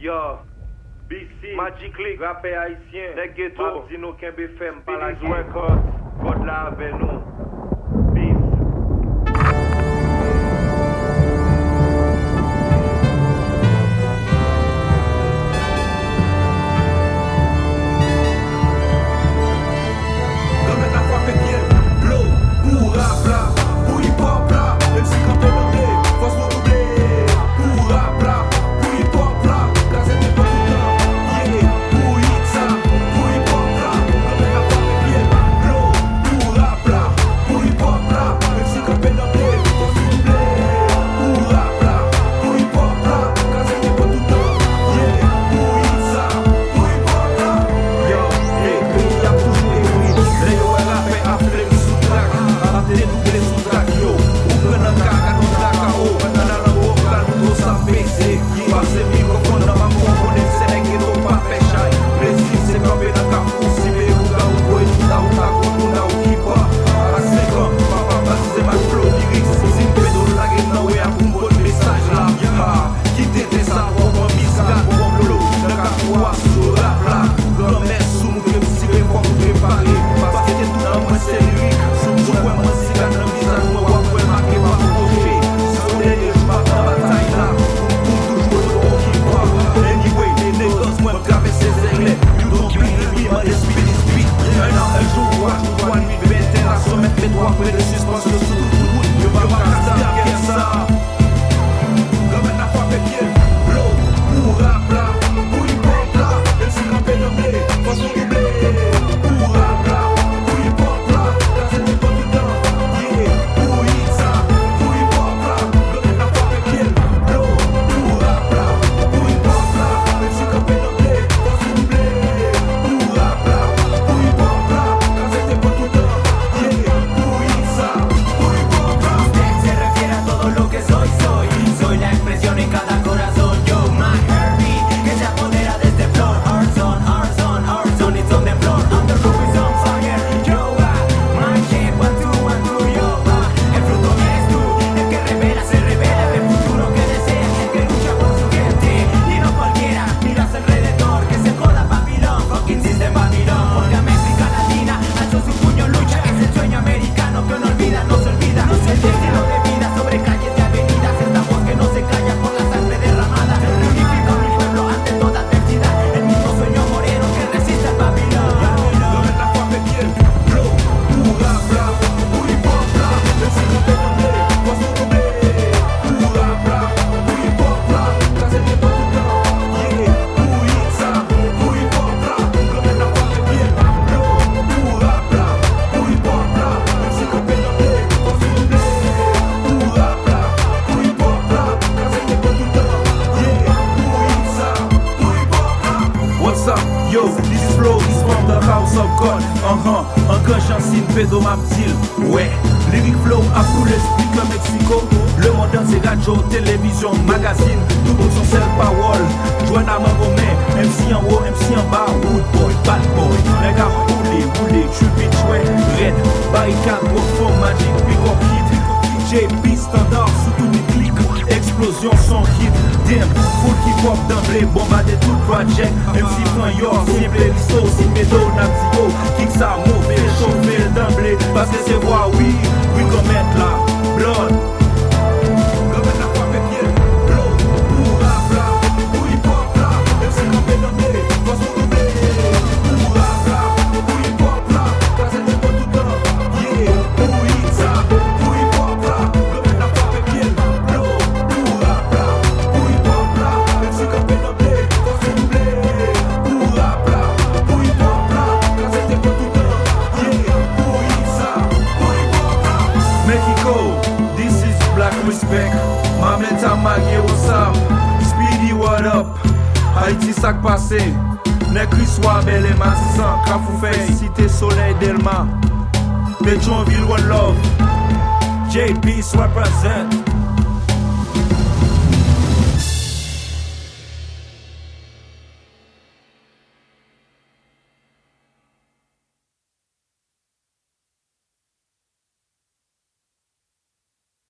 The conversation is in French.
Yo, BC, Magic League, rappé haïtien, les ghettos, Dino Kembe Fem, Paladis Records, God la avec nous. Peace. Encore Chancine Pedro Maptil. Ouais, Lyric Flow a tout l'esprit que Mexico. Le monde dans ses radios, télévision, magazine. Tout pour son seul parole. Joanne à Mangomé, MC en haut, MC en bas. Wood boy, bad boy. Les gars roulé, chubit, chouette, red. Barricade, profond, magic, pick-up hit. JP standard, sous tout les clics. Explosion, son hit. Damn, full hip-hop d'emblée, bombardé tout le project. MC Fanyor, simple listo, si médo, napsio. Kick ça, mauvais, chauffé d'emblée. Parce que c'est voir, oui, qu'on mette là. Blood. Respect, ma menta magye what's up. Speedy what up. Haïti sak passé. Nekri soir belle et Matissan. Kafou fait cité soleil Delma. Pétionville one love. JP represent.